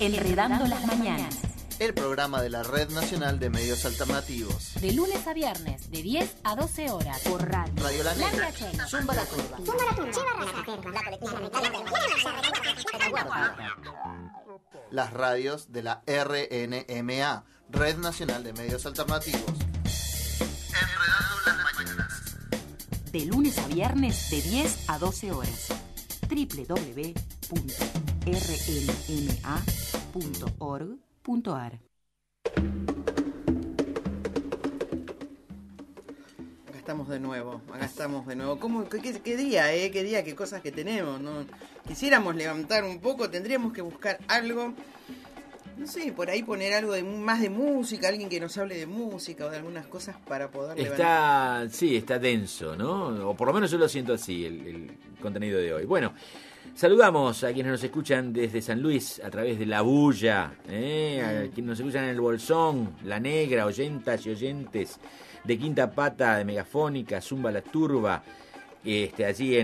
Enredando las Mañanas. El programa de la Red Nacional de Medios Alternativos. De lunes a viernes, de 10 a 12 horas. Por radio. Radio La Negra. Zumba la Curva. Las radios de la RNMA, Red Nacional de Medios Alternativos. Enredando las Mañanas. De lunes a viernes, de 10 a 12 horas. www.rnma.org.ar. Acá estamos de nuevo. ¿Cómo, qué día, qué día, qué cosas que tenemos, ¿no? Quisiéramos levantar un poco, tendríamos que buscar algo, no sé, por ahí poner algo más de música, alguien que nos hable de música o de algunas cosas para poder levantar. Sí, está denso, ¿no? O por lo menos yo lo siento así, el contenido de hoy. Bueno, saludamos a quienes nos escuchan desde San Luis a través de La Bulla, a quienes nos escuchan en El Bolsón, La Negra, oyentas y oyentes de Quinta Pata, de Megafónica, Zumba la Turba, allí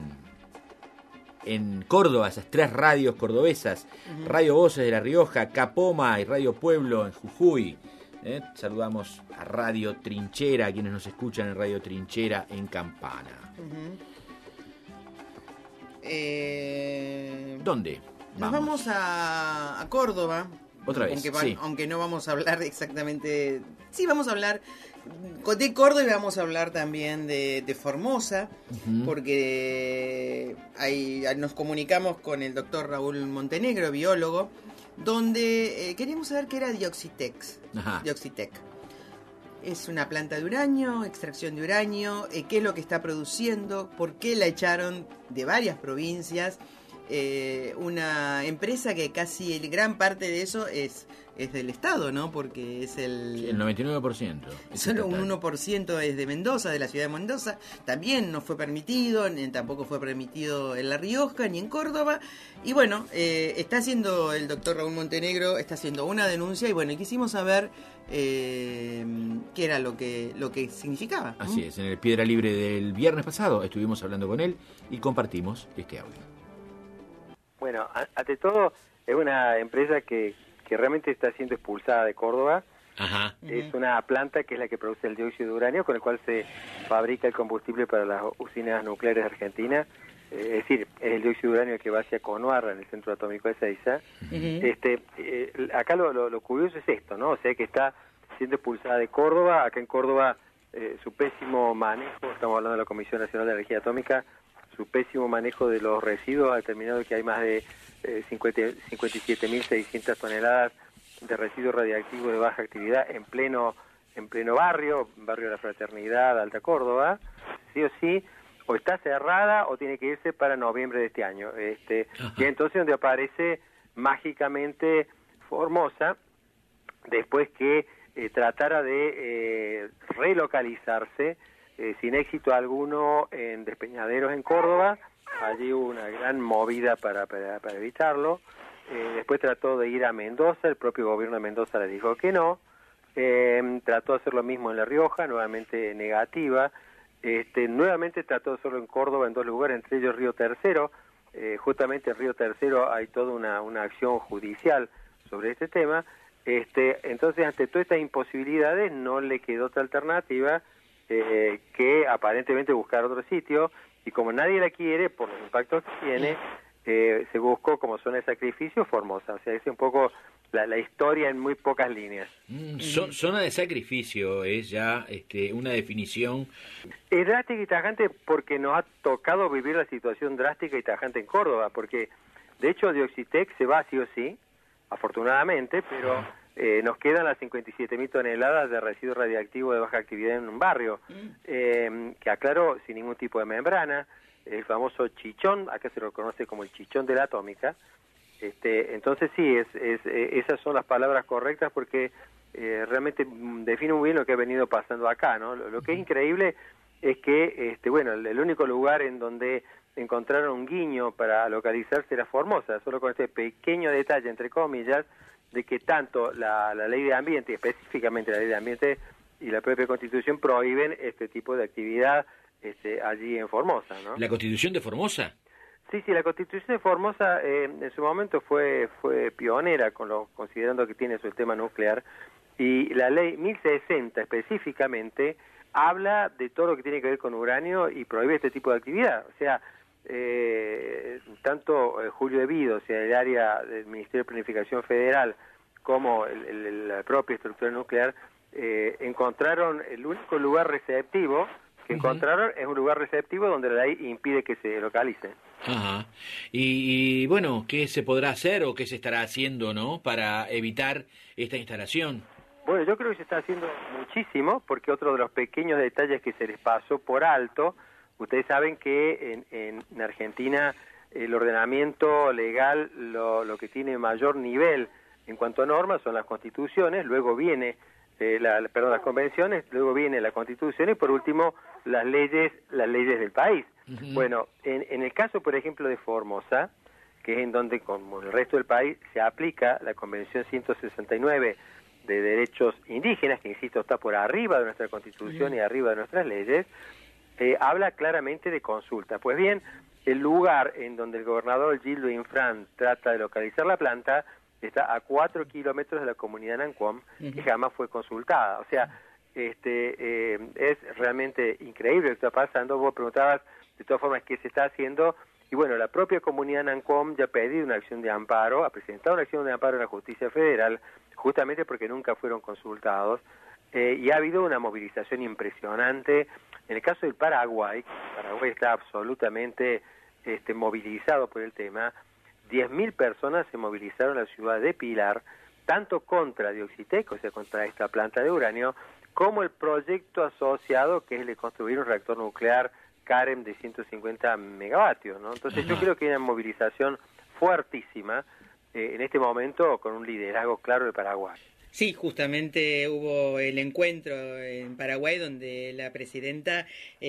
en Córdoba, esas tres radios cordobesas, Radio Voces de La Rioja, Capoma y Radio Pueblo en Jujuy. Saludamos a Radio Trinchera, a quienes nos escuchan en Radio Trinchera en Campana. ¿Dónde? Nos vamos a Córdoba. Otra vez, aunque no vamos a hablar exactamente... Sí, vamos a hablar de Córdoba y vamos a hablar también de Formosa, porque nos comunicamos con el doctor Raúl Montenegro, biólogo, donde queríamos saber qué era Dioxitec. Es una planta de uranio, extracción de uranio, qué es lo que está produciendo, por qué la echaron de varias provincias. Una empresa que casi gran parte de eso es del Estado, ¿no? Porque es el 99%. Solo un 1% es de Mendoza, de la ciudad de Mendoza. También no fue permitido, tampoco fue permitido en La Rioja ni en Córdoba. Y bueno, está haciendo el doctor Raúl Montenegro, está haciendo una denuncia y bueno, quisimos saber qué era lo que significaba. Así es, en el Piedra Libre del viernes pasado estuvimos hablando con él y compartimos este audio. Bueno, ante todo, es una empresa que realmente está siendo expulsada de Córdoba. Ajá. Es una planta que es la que produce el dióxido de uranio, con el cual se fabrica el combustible para las usinas nucleares de Argentina. Es decir, es el dióxido de uranio que va hacia Conuarra, en el centro atómico de Ezeiza. Acá lo curioso es esto, ¿no? O sea, que está siendo expulsada de Córdoba. Acá en Córdoba, su pésimo manejo, estamos hablando de la Comisión Nacional de Energía Atómica, su pésimo manejo de los residuos ha determinado que hay más de 57.600 toneladas de residuos radiactivos de baja actividad en pleno barrio de la Fraternidad, Alta Córdoba. Sí o sí, o está cerrada o tiene que irse para noviembre de este año. Y entonces donde aparece mágicamente Formosa, después que tratara de relocalizarse sin éxito alguno en Despeñaderos en Córdoba. Allí hubo una gran movida para evitarlo. Después trató de ir a Mendoza, el propio gobierno de Mendoza le dijo que no. Trató de hacer lo mismo en La Rioja, nuevamente negativa. Nuevamente trató de hacerlo en Córdoba en dos lugares, entre ellos Río Tercero. Justamente en Río Tercero hay toda una acción judicial sobre este tema. Entonces, ante todas estas imposibilidades, no le quedó otra alternativa que aparentemente buscar otro sitio, y como nadie la quiere por los impactos que tiene, se buscó como zona de sacrificio Formosa. O sea, es un poco la historia en muy pocas líneas. Zona de sacrificio es ya una definición. Es drástica y tajante porque nos ha tocado vivir la situación drástica y tajante en Córdoba, porque de hecho Dioxitec se va sí o sí, afortunadamente, pero nos quedan las 57.000 toneladas de residuos radiactivos de baja actividad en un barrio, que aclaro, sin ningún tipo de membrana, el famoso chichón, acá se lo conoce como el chichón de la atómica. Entonces sí, esas son las palabras correctas porque realmente define muy bien lo que ha venido pasando acá, ¿no? Lo que es increíble es que, el único lugar en donde encontraron un guiño para localizarse era Formosa, solo con este pequeño detalle, entre comillas, de que tanto la ley de ambiente, específicamente la ley de ambiente y la propia Constitución prohíben este tipo de actividad allí en Formosa, ¿no? ¿La Constitución de Formosa? Sí, la Constitución de Formosa en su momento fue pionera, considerando que tiene su tema nuclear, y la ley 1060 específicamente habla de todo lo que tiene que ver con uranio y prohíbe este tipo de actividad. O sea, tanto Julio Evido, o sea, el área del Ministerio de Planificación Federal, como la propia estructura nuclear, encontraron el único lugar receptivo que encontraron es un lugar receptivo donde la ley impide que se localice. Ajá. Y bueno, ¿qué se podrá hacer o qué se estará haciendo, no, para evitar esta instalación? Bueno, yo creo que se está haciendo muchísimo, porque otro de los pequeños detalles que se les pasó por alto, ustedes saben que en Argentina el ordenamiento legal lo que tiene mayor nivel en cuanto a normas son las constituciones, luego viene las convenciones, luego viene la Constitución y por último las leyes del país. Uh-huh. Bueno, en el caso, por ejemplo, de Formosa, que es en donde, como el resto del país, se aplica la Convención 169 de Derechos Indígenas, que insisto está por arriba de nuestra Constitución y arriba de nuestras leyes, habla claramente de consulta. Pues bien, el lugar en donde el gobernador Gildo Infran trata de localizar la planta está a 4 kilómetros de la comunidad Nanquom, que jamás fue consultada. O sea, es realmente increíble lo que está pasando. Vos preguntabas, de todas formas, qué se está haciendo, y bueno, la propia comunidad Nanquom ya ha pedido una acción de amparo, ha presentado una acción de amparo en la justicia federal, justamente porque nunca fueron consultados, y ha habido una movilización impresionante. En el caso del Paraguay está absolutamente movilizado por el tema. 10.000 personas se movilizaron en la ciudad de Pilar, tanto contra Dioxitec, o sea, contra esta planta de uranio, como el proyecto asociado, que es el de construir un reactor nuclear CAREM de 150 megavatios, ¿no? Entonces yo creo que hay una movilización fuertísima en este momento, con un liderazgo claro de Paraguay. Sí, justamente hubo el encuentro en Paraguay donde la presidenta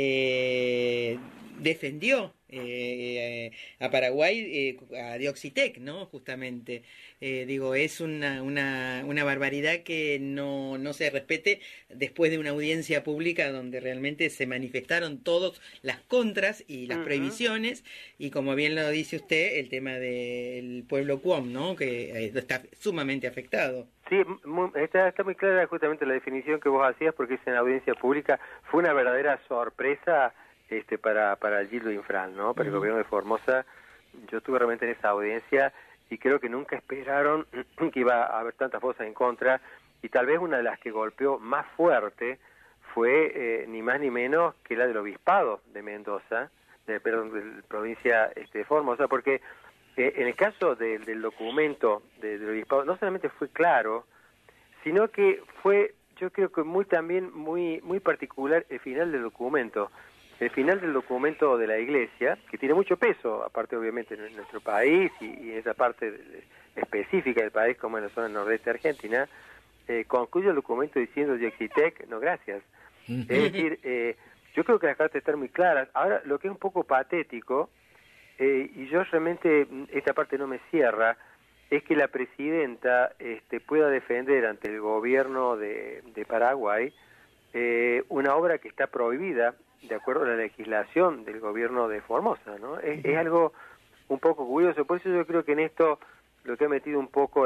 defendió a Paraguay, a Dioxitec, ¿no? Justamente, es una barbaridad que no se respete después de una audiencia pública donde realmente se manifestaron todas las contras y las prohibiciones, y como bien lo dice usted, el tema del pueblo Cuom, ¿no? Que está sumamente afectado. Sí, está muy clara justamente la definición que vos hacías, porque es en la audiencia pública. Fue una verdadera sorpresa para Gildo Infran, ¿no? Para el gobierno de Formosa. Yo estuve realmente en esa audiencia y creo que nunca esperaron que iba a haber tantas voces en contra, y tal vez una de las que golpeó más fuerte fue ni más ni menos que la del obispado de Mendoza, de la provincia de Formosa, porque en el caso del documento del obispado no solamente fue claro, sino que fue, yo creo que muy particular el final del documento. El final del documento de la Iglesia, que tiene mucho peso, aparte obviamente en nuestro país y en esa parte específica del país, como en la zona nordeste de Argentina, concluye el documento diciendo Dioxitec, no gracias. Es decir, yo creo que las cartas están muy claras. Ahora, lo que es un poco patético, y yo realmente, esta parte no me cierra, es que la presidenta pueda defender ante el gobierno de Paraguay una obra que está prohibida de acuerdo a la legislación del gobierno de Formosa, ¿no? Es algo un poco curioso. Por eso yo creo que en esto lo que ha metido un poco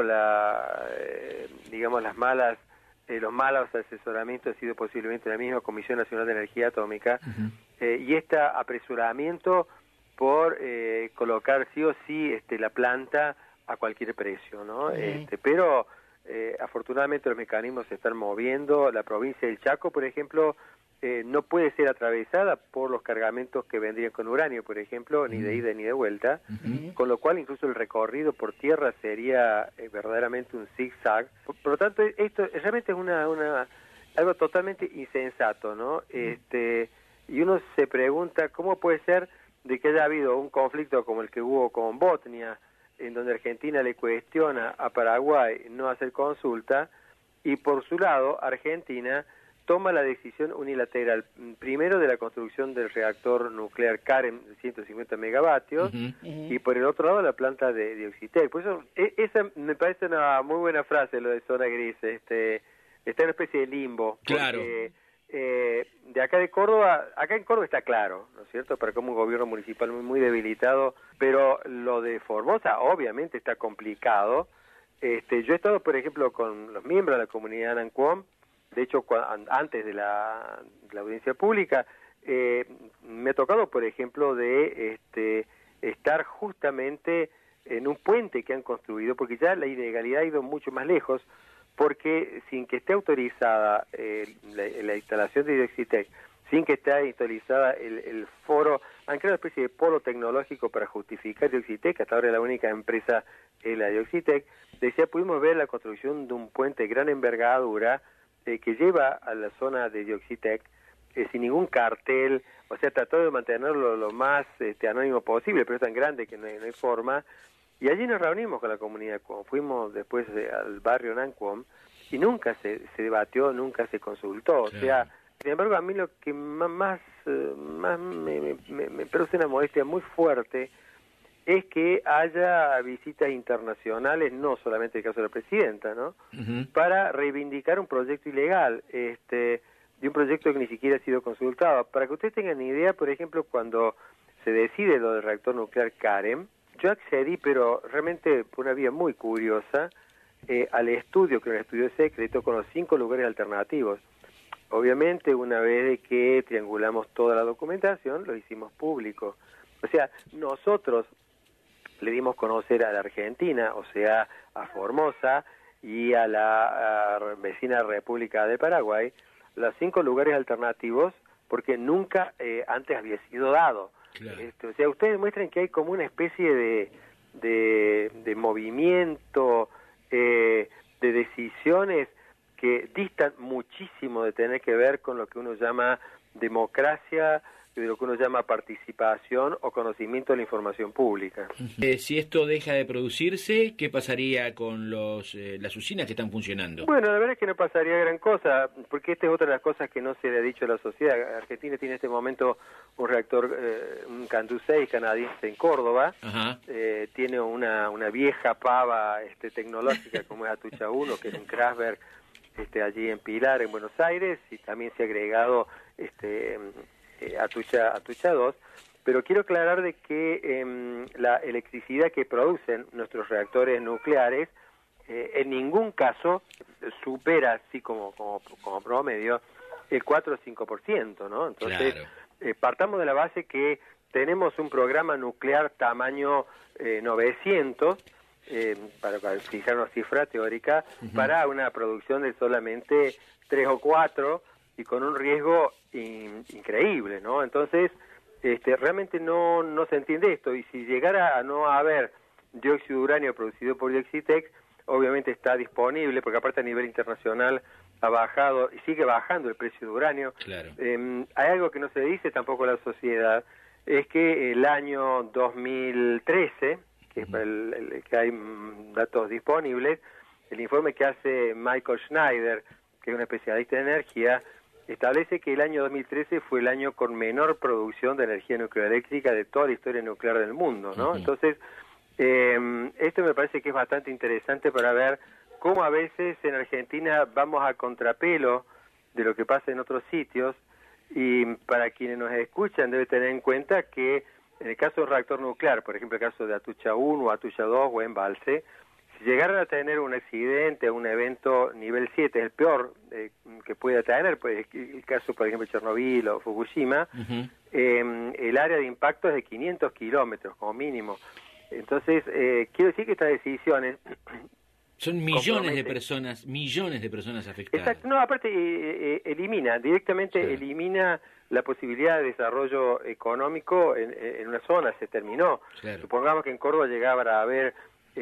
los malos asesoramientos ha sido posiblemente la misma Comisión Nacional de Energía Atómica, y este apresuramiento por colocar sí o sí la planta a cualquier precio, ¿no? Pero afortunadamente los mecanismos se están moviendo. La provincia del Chaco, por ejemplo, no puede ser atravesada por los cargamentos que vendrían con uranio, por ejemplo, ni de ida ni de vuelta, con lo cual incluso el recorrido por tierra sería verdaderamente un zigzag. Por lo tanto, esto realmente es algo totalmente insensato, ¿no? Y uno se pregunta cómo puede ser de que haya habido un conflicto como el que hubo con Botnia, en donde Argentina le cuestiona a Paraguay no hacer consulta, y por su lado Argentina toma la decisión unilateral, primero de la construcción del reactor nuclear CAREM de 150 megavatios, y por el otro lado la planta de Dioxitec. Por eso, esa me parece una muy buena frase, lo de zona gris, está en una especie de limbo, claro. Porque de acá de Córdoba, acá en Córdoba está claro, ¿no es cierto?, para como un gobierno municipal muy debilitado, pero lo de Formosa obviamente está complicado. Yo he estado, por ejemplo, con los miembros de la comunidad Anancuón, de hecho, antes de la audiencia pública, me ha tocado, por ejemplo, de estar justamente en un puente que han construido, porque ya la ilegalidad ha ido mucho más lejos, porque sin que esté autorizada la instalación de Dioxitec, sin que esté autorizada el foro, han creado una especie de polo tecnológico para justificar Dioxitec, hasta ahora la única empresa es la Dioxitec. Decía, pudimos ver la construcción de un puente de gran envergadura que lleva a la zona de Dioxitec sin ningún cartel, o sea, trató de mantenerlo lo más anónimo posible, pero es tan grande que no hay forma. Y allí nos reunimos con la comunidad, fuimos después al barrio Nancuón, y nunca se debatió, nunca se consultó. O sea, sin embargo, a mí lo que más me produce una molestia muy fuerte es que haya visitas internacionales, no solamente el caso de la presidenta, ¿no? Para reivindicar un proyecto ilegal, de un proyecto que ni siquiera ha sido consultado. Para que ustedes tengan idea, por ejemplo, cuando se decide lo del reactor nuclear Carem, yo accedí, pero realmente por una vía muy curiosa, al estudio, que era un estudio secreto, con los 5 lugares alternativos. Obviamente, una vez de que triangulamos toda la documentación, lo hicimos público. O sea, nosotros le dimos conocer a la Argentina, o sea, a Formosa y a la vecina República de Paraguay, los 5 lugares alternativos, porque nunca antes había sido dado. Claro. O sea, ustedes muestran que hay como una especie de movimiento, de decisiones que distan muchísimo de tener que ver con lo que uno llama democracia, de lo que uno llama participación o conocimiento de la información pública. Si esto deja de producirse, ¿qué pasaría con las usinas que están funcionando? Bueno, la verdad es que no pasaría gran cosa, porque esta es otra de las cosas que no se le ha dicho a la sociedad. Argentina tiene en este momento un reactor, un Candu 6 canadiense en Córdoba. Tiene una vieja pava tecnológica como es Atucha 1, que es un Kraftwerk allí en Pilar, en Buenos Aires, y también se ha agregado Atucha 2, pero quiero aclarar de que la electricidad que producen nuestros reactores nucleares en ningún caso supera, así como promedio, el 4 o 5%, ¿no? Entonces, claro, partamos de la base que tenemos un programa nuclear tamaño 900, para fijar una cifra teórica, para una producción de solamente 3 o 4, y con un riesgo increíble, ¿no? Entonces, realmente no se entiende esto, y si llegara a no haber dióxido de uranio producido por Dioxitec, obviamente está disponible, porque aparte a nivel internacional ha bajado y sigue bajando el precio de uranio. Claro. Hay algo que no se dice tampoco a la sociedad, es que el año 2013, que es el que hay datos disponibles, el informe que hace Michael Schneider, que es un especialista en energía, establece que el año 2013 fue el año con menor producción de energía nuclear eléctrica de toda la historia nuclear del mundo, ¿no? Entonces, esto me parece que es bastante interesante para ver cómo a veces en Argentina vamos a contrapelo de lo que pasa en otros sitios, y para quienes nos escuchan debe tener en cuenta que en el caso de un reactor nuclear, por ejemplo el caso de Atucha 1 o Atucha 2 o Embalse, si llegaran a tener un accidente, un evento nivel 7, es el peor que pueda tener, pues el caso, por ejemplo, de Chernobyl o Fukushima, el área de impacto es de 500 kilómetros como mínimo. Entonces, quiero decir que estas decisiones... Son millones de personas afectadas. Exacto, no, aparte elimina, directamente elimina la posibilidad de desarrollo económico en una zona, se terminó. Claro. Supongamos que en Córdoba llegaba a haber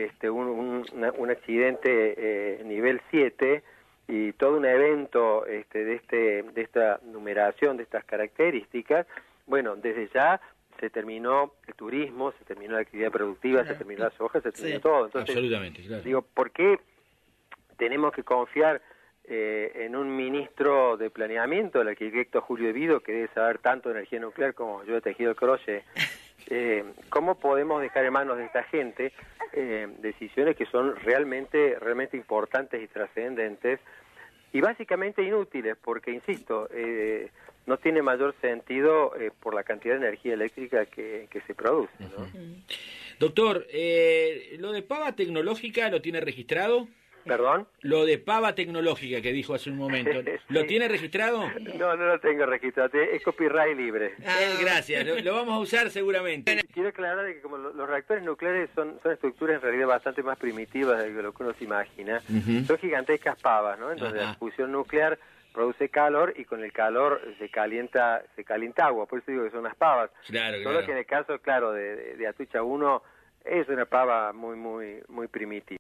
un accidente nivel 7 y todo un evento de esta numeración, de estas características. Bueno, desde ya se terminó el turismo, se terminó la actividad productiva, se terminó la soja, se terminó todo. Entonces, absolutamente, claro. Digo, ¿por qué tenemos que confiar en un ministro de planeamiento, el arquitecto Julio Evido, que debe saber tanto de energía nuclear como yo he tejido el crochet? ¿Cómo podemos dejar en manos de esta gente decisiones que son realmente importantes y trascendentes y básicamente inútiles, porque, insisto, no tiene mayor sentido por la cantidad de energía eléctrica que se produce, ¿no? Doctor, ¿lo de pava tecnológica lo tiene registrado? ¿Perdón? Lo de pava tecnológica que dijo hace un momento, ¿lo tiene registrado? No lo tengo registrado, es copyright libre. Gracias, lo vamos a usar seguramente. Quiero aclarar de que como los reactores nucleares son estructuras en realidad bastante más primitivas de lo que uno se imagina, son gigantescas pavas, ¿no? Entonces la fusión nuclear produce calor y con el calor se calienta agua, por eso digo que son unas pavas. Solo que en el caso, claro, de Atucha 1 es una pava muy primitiva.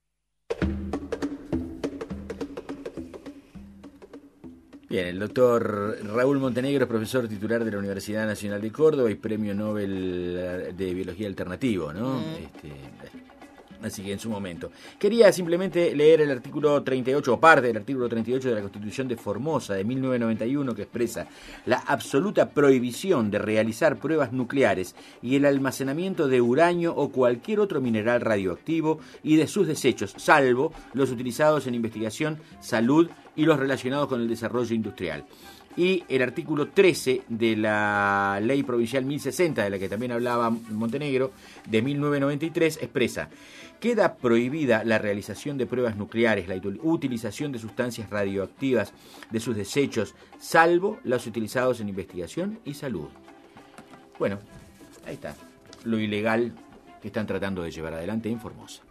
Bien, el doctor Raúl Montenegro es profesor titular de la Universidad Nacional de Córdoba y premio Nobel de Biología Alternativo, ¿no? Así que en su momento. Quería simplemente leer el artículo 38, o parte del artículo 38 de la Constitución de Formosa de 1991, que expresa la absoluta prohibición de realizar pruebas nucleares y el almacenamiento de uranio o cualquier otro mineral radioactivo y de sus desechos, salvo los utilizados en investigación, salud y los relacionados con el desarrollo industrial. Y el artículo 13 de la Ley Provincial 1060, de la que también hablaba Montenegro, de 1993, expresa: queda prohibida la realización de pruebas nucleares, la utilización de sustancias radioactivas, de sus desechos, salvo los utilizados en investigación y salud. Bueno, ahí está, lo ilegal que están tratando de llevar adelante en Formosa.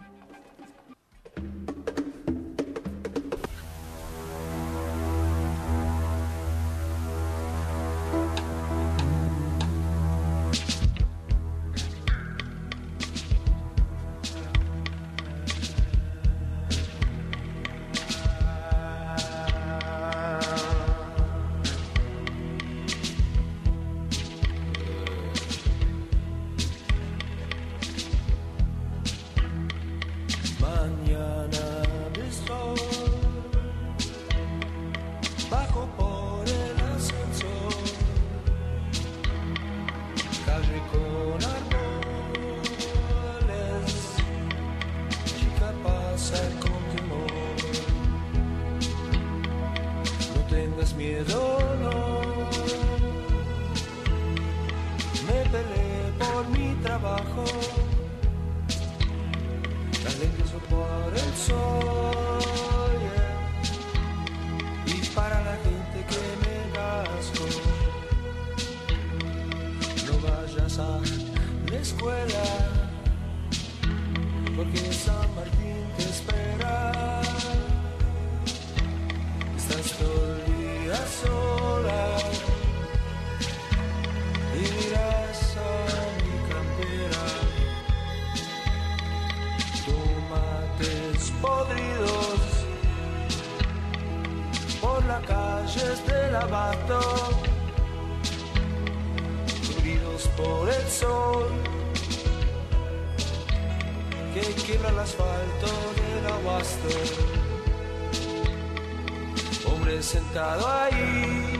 Sentado ahí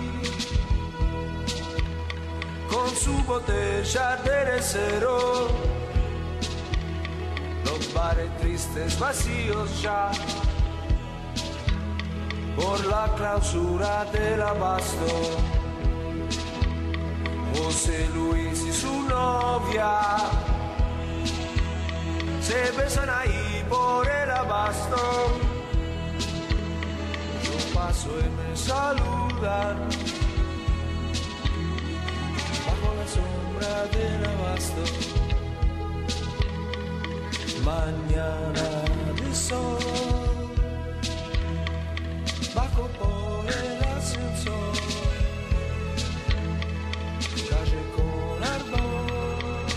con su botella de cero, los bares tristes vacíos ya por la clausura del abasto. José Luis y su novia se besan ahí por el abasto. Paso y me saludan bajo la sombra del abasto. Mañana de sol, bajo por el ascensor, calle con árboles,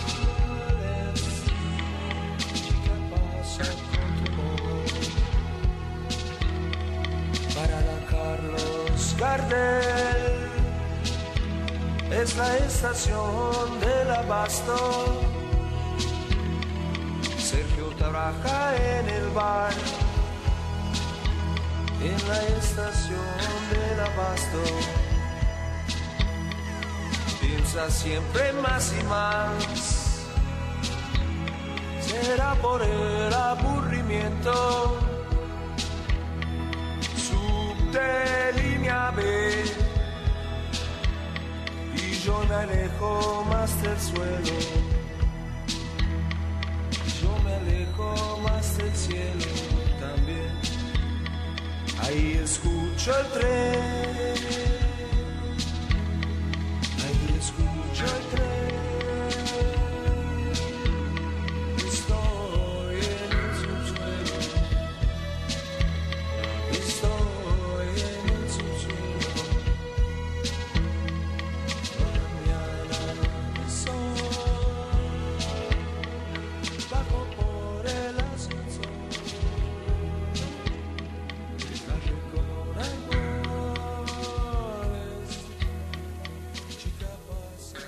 chica pasa con tu amor. Para la Carlos Gardel es la estación del abasto. Sergio trabaja en el bar, en la estación del abasto. Piensa siempre más y más, será por el aburrimiento. Subte me alejo más del suelo. Yo me alejo más del cielo también. Ahí escucho el tren. Ahí escucho el tren.